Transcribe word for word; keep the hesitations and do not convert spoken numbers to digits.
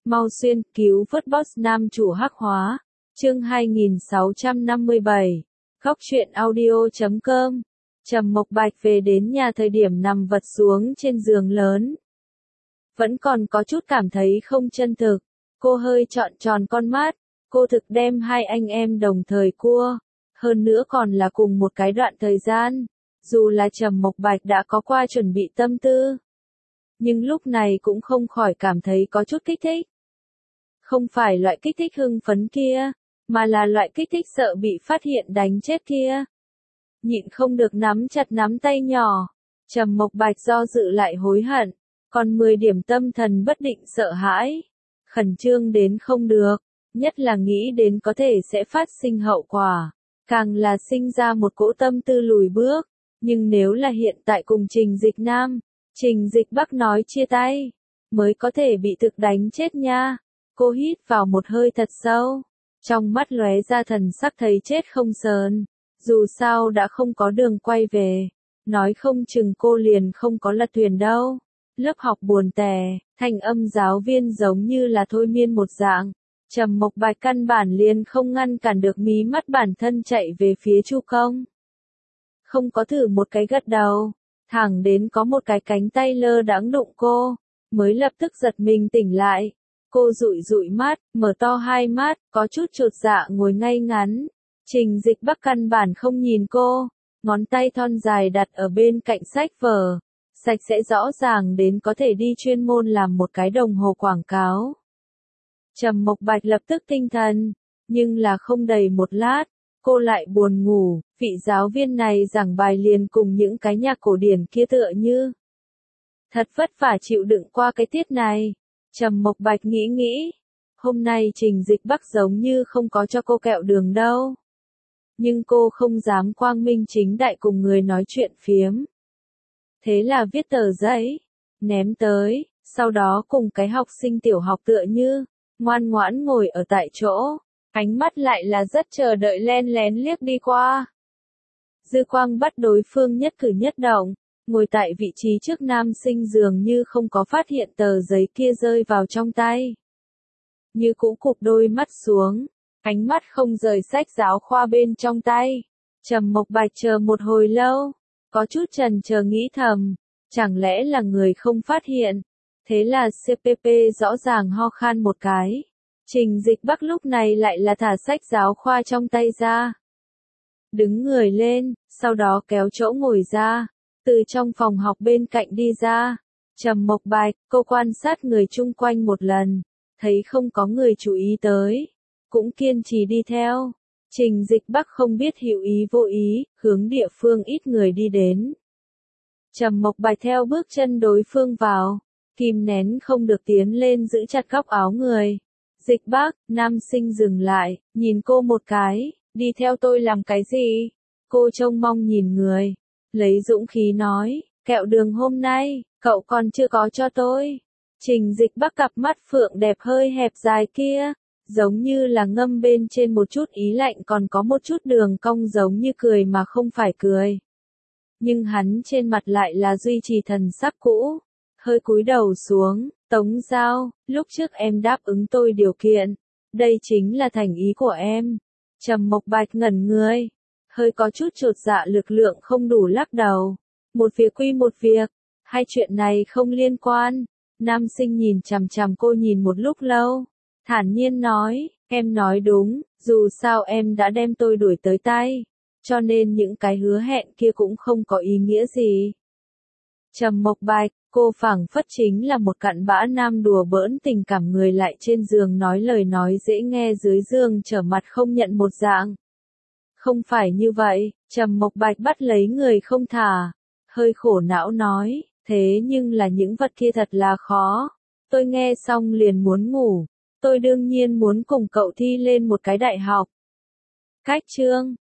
Mau xuyên cứu vớt boss nam chủ hắc hóa. Chương hai nghìn sáu trăm năm mươi bảy. Góc truyện audio chấm com. Trầm Mộc Bạch về đến nhà thời điểm nằm vật xuống trên giường lớn. Vẫn còn có chút cảm thấy không chân thực. Cô hơi trọn tròn con mắt. Cô thực đem hai anh em đồng thời cua. Hơn nữa còn là cùng một cái đoạn thời gian. Dù là Trầm Mộc Bạch đã có qua chuẩn bị tâm tư. Nhưng lúc này cũng không khỏi cảm thấy có chút kích thích. Không phải loại kích thích hưng phấn kia, mà là loại kích thích sợ bị phát hiện đánh chết kia. Nhịn không được nắm chặt nắm tay nhỏ. Trầm Mộc Bạch do dự lại hối hận. Còn mười điểm tâm thần bất định sợ hãi. Khẩn trương đến không được. Nhất là nghĩ đến có thể sẽ phát sinh hậu quả. Càng là sinh ra một cỗ tâm tư lùi bước. Nhưng nếu là hiện tại cùng Trình Dịch Nam, Trình Dịch Bắc nói chia tay, mới có thể bị thực đánh chết nha. Cô hít vào một hơi thật sâu. Trong mắt lóe ra thần sắc thấy chết không sờn. Dù sao đã không có đường quay về. Nói không chừng cô liền không có lật thuyền đâu. Lớp học buồn tẻ, thanh âm giáo viên giống như là thôi miên một dạng. Trầm Mộc Bạch căn bản liền không ngăn cản được mí mắt bản thân chạy về phía Chu Công. Không có thử một cái gật đầu, thẳng đến có một cái cánh tay lơ đãng đụng cô, mới lập tức giật mình tỉnh lại. Cô dụi dụi mắt, mở to hai mắt, có chút chột dạ ngồi ngay ngắn. Trình Dịch Bắc căn bản không nhìn cô, ngón tay thon dài đặt ở bên cạnh sách vở, sạch sẽ rõ ràng đến có thể đi chuyên môn làm một cái đồng hồ quảng cáo. Trầm Mộc Bạch lập tức tinh thần, nhưng là không đầy một lát, cô lại buồn ngủ, vị giáo viên này giảng bài liền cùng những cái nhạc cổ điển kia tựa như. Thật vất vả chịu đựng qua cái tiết này. Trầm Mộc Bạch nghĩ nghĩ, hôm nay Trình Dịch Bắc giống như không có cho cô kẹo đường đâu. Nhưng cô không dám quang minh chính đại cùng người nói chuyện phiếm. Thế là viết tờ giấy, ném tới, sau đó cùng cái học sinh tiểu học tựa như, ngoan ngoãn ngồi ở tại chỗ, ánh mắt lại là rất chờ đợi len lén liếc đi qua. Dư quang bắt đối phương nhất cử nhất động, ngồi tại vị trí trước nam sinh dường như không có phát hiện tờ giấy kia rơi vào trong tay. Như cũ cụp đôi mắt xuống, ánh mắt không rời sách giáo khoa bên trong tay. Trầm Mộc Bạch chờ một hồi lâu, có chút chần chờ nghĩ thầm, chẳng lẽ là người không phát hiện. Thế là xê pê pê rõ ràng ho khan một cái. Trình Dịch Bắc lúc này lại là thả sách giáo khoa trong tay ra. Đứng người lên, sau đó kéo chỗ ngồi ra, từ trong phòng học bên cạnh đi ra. Trầm Mộc Bạch, cô quan sát người chung quanh một lần, thấy không có người chú ý tới, cũng kiên trì đi theo. Trình Dịch Bắc không biết hữu ý vô ý, hướng địa phương ít người đi đến. Trầm Mộc Bạch theo bước chân đối phương vào, kìm nén không được tiến lên giữ chặt góc áo người. Dịch Bắc, nam sinh dừng lại, nhìn cô một cái, đi theo tôi làm cái gì? Cô trông mong nhìn người, lấy dũng khí nói, kẹo đường hôm nay, cậu còn chưa có cho tôi. Trình Dịch Bắc cặp mắt phượng đẹp hơi hẹp dài kia, giống như là ngâm bên trên một chút ý lạnh còn có một chút đường cong giống như cười mà không phải cười. Nhưng hắn trên mặt lại là duy trì thần sắc cũ, hơi cúi đầu xuống, Tống Giao, lúc trước em đáp ứng tôi điều kiện, đây chính là thành ý của em. Trầm Mộc Bạch ngẩn người, hơi có chút chột dạ lực lượng không đủ lắc đầu. Một việc quy một việc, hai chuyện này không liên quan. Nam sinh nhìn chằm chằm cô nhìn một lúc lâu, thản nhiên nói, em nói đúng, dù sao em đã đem tôi đuổi tới tay, cho nên những cái hứa hẹn kia cũng không có ý nghĩa gì. Trầm Mộc Bạch, cô phảng phất chính là một cặn bã nam đùa bỡn tình cảm người lại trên giường nói lời nói dễ nghe dưới giường trở mặt không nhận một dạng. Không phải như vậy, Trầm Mộc Bạch bắt lấy người không thả, hơi khổ não nói, thế nhưng là những vật kia thật là khó. Tôi nghe xong liền muốn ngủ, tôi đương nhiên muốn cùng cậu thi lên một cái đại học. Cách chương